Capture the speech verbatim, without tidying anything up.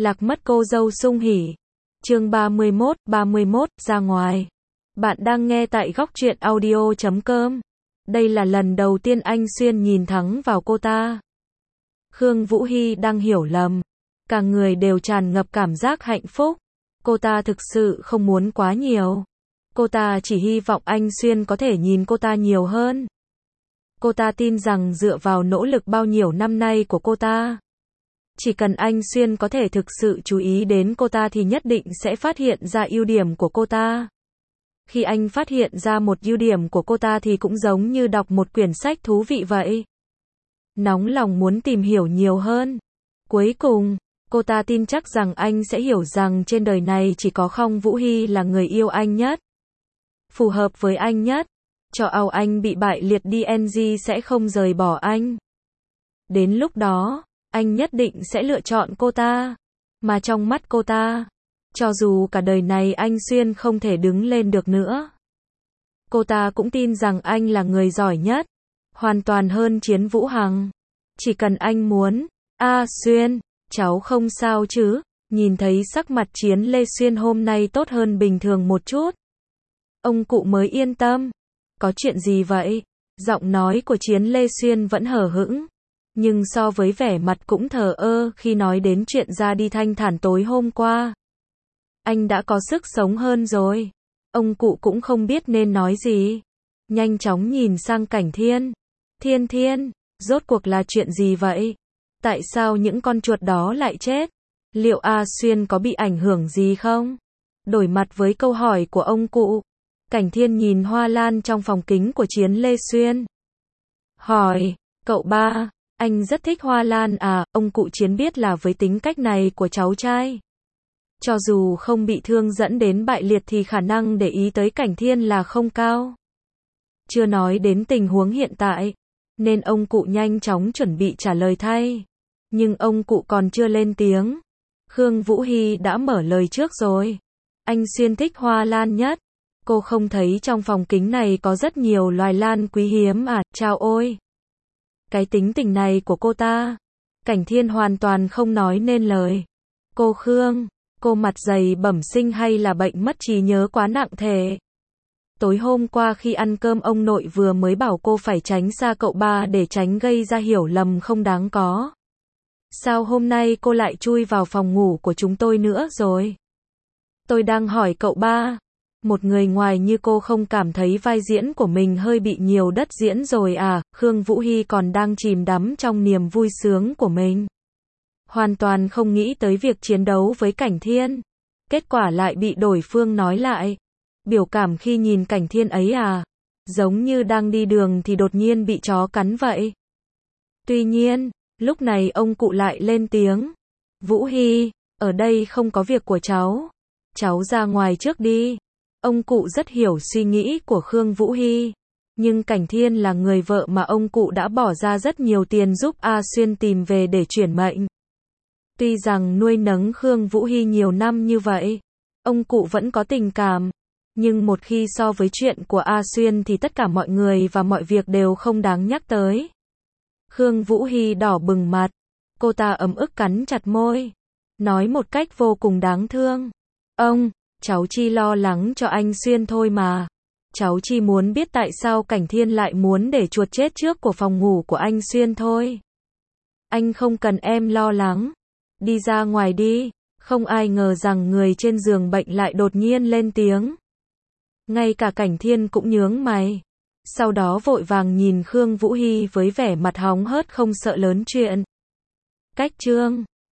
Lạc mất cô dâu sung hỉ. Chương ba mươi mốt, ba mươi mốt, ra ngoài. Bạn đang nghe tại góc truyện audio chấm com. Đây là lần đầu tiên anh Xuyên nhìn thẳng vào cô ta. Khương Vũ Hy đang hiểu lầm. Cả người đều tràn ngập cảm giác hạnh phúc. Cô ta thực sự không muốn quá nhiều. Cô ta chỉ hy vọng anh Xuyên có thể nhìn cô ta nhiều hơn. Cô ta tin rằng dựa vào nỗ lực bao nhiêu năm nay của cô ta, chỉ cần anh Xuyên có thể thực sự chú ý đến cô ta thì nhất định sẽ phát hiện ra ưu điểm của cô ta. Khi anh phát hiện ra một ưu điểm của cô ta thì cũng giống như đọc một quyển sách thú vị vậy. Nóng lòng muốn tìm hiểu nhiều hơn. Cuối cùng, cô ta tin chắc rằng anh sẽ hiểu rằng trên đời này chỉ có Khương Vũ Hy là người yêu anh nhất, phù hợp với anh nhất. Cho ao anh bị bại liệt đi en giê sẽ không rời bỏ anh. Đến lúc đó, anh nhất định sẽ lựa chọn cô ta. Mà trong mắt cô ta, cho dù cả đời này anh Xuyên không thể đứng lên được nữa, cô ta cũng tin rằng anh là người giỏi nhất, hoàn toàn hơn Chiến Vũ Hằng. Chỉ cần anh muốn. A Xuyên, cháu không sao chứ? Nhìn thấy sắc mặt Chiến Lê Xuyên hôm nay tốt hơn bình thường một chút, ông cụ mới yên tâm. Có chuyện gì vậy? Giọng nói của Chiến Lê Xuyên vẫn hờ hững, nhưng so với vẻ mặt cũng thờ ơ khi nói đến chuyện ra đi thanh thản tối hôm qua, anh đã có sức sống hơn rồi. Ông cụ cũng không biết nên nói gì. Nhanh chóng nhìn sang Cảnh Thiên. Thiên Thiên, rốt cuộc là chuyện gì vậy? Tại sao những con chuột đó lại chết? Liệu A Xuyên có bị ảnh hưởng gì không? Đổi mặt với câu hỏi của ông cụ, Cảnh Thiên nhìn hoa lan trong phòng kính của Chiến Lê Xuyên. Hỏi, cậu ba, anh rất thích hoa lan à? Ông cụ Chiến biết là với tính cách này của cháu trai, cho dù không bị thương dẫn đến bại liệt thì khả năng để ý tới Cảnh Thiên là không cao. Chưa nói đến tình huống hiện tại, nên ông cụ nhanh chóng chuẩn bị trả lời thay. Nhưng ông cụ còn chưa lên tiếng, Khương Vũ Hy đã mở lời trước rồi. Anh Xuyên thích hoa lan nhất. Cô không thấy trong phòng kính này có rất nhiều loài lan quý hiếm à? Chao ôi! Cái tính tình này của cô ta. Cảnh Thiên hoàn toàn không nói nên lời. Cô Khương, cô mặt dày bẩm sinh hay là bệnh mất trí nhớ quá nặng thể? Tối hôm qua khi ăn cơm ông nội vừa mới bảo cô phải tránh xa cậu ba để tránh gây ra hiểu lầm không đáng có. Sao hôm nay cô lại chui vào phòng ngủ của chúng tôi nữa rồi? Tôi đang hỏi cậu ba. Một người ngoài như cô không cảm thấy vai diễn của mình hơi bị nhiều đất diễn rồi à? Khương Vũ Hy còn đang chìm đắm trong niềm vui sướng của mình, hoàn toàn không nghĩ tới việc chiến đấu với Cảnh Thiên. Kết quả lại bị đối phương nói lại. Biểu cảm khi nhìn Cảnh Thiên ấy à? Giống như đang đi đường thì đột nhiên bị chó cắn vậy. Tuy nhiên, lúc này ông cụ lại lên tiếng. Vũ Hy, ở đây không có việc của cháu. Cháu ra ngoài trước đi. Ông cụ rất hiểu suy nghĩ của Khương Vũ Hy. Nhưng Cảnh Thiên là người vợ mà ông cụ đã bỏ ra rất nhiều tiền giúp A Xuyên tìm về để chuyển mệnh. Tuy rằng nuôi nấng Khương Vũ Hy nhiều năm như vậy, ông cụ vẫn có tình cảm. Nhưng một khi so với chuyện của A Xuyên thì tất cả mọi người và mọi việc đều không đáng nhắc tới. Khương Vũ Hy đỏ bừng mặt. Cô ta ấm ức cắn chặt môi, nói một cách vô cùng đáng thương. Ông, cháu chỉ lo lắng cho anh Xuyên thôi mà. Cháu chỉ muốn biết tại sao Cảnh Thiên lại muốn để chuột chết trước của phòng ngủ của anh Xuyên thôi. Anh không cần em lo lắng. Đi ra ngoài đi. Không ai ngờ rằng người trên giường bệnh lại đột nhiên lên tiếng. Ngay cả Cảnh Thiên cũng nhướng mày. Sau đó vội vàng nhìn Khương Vũ Hy với vẻ mặt hóng hớt không sợ lớn chuyện. Cách chương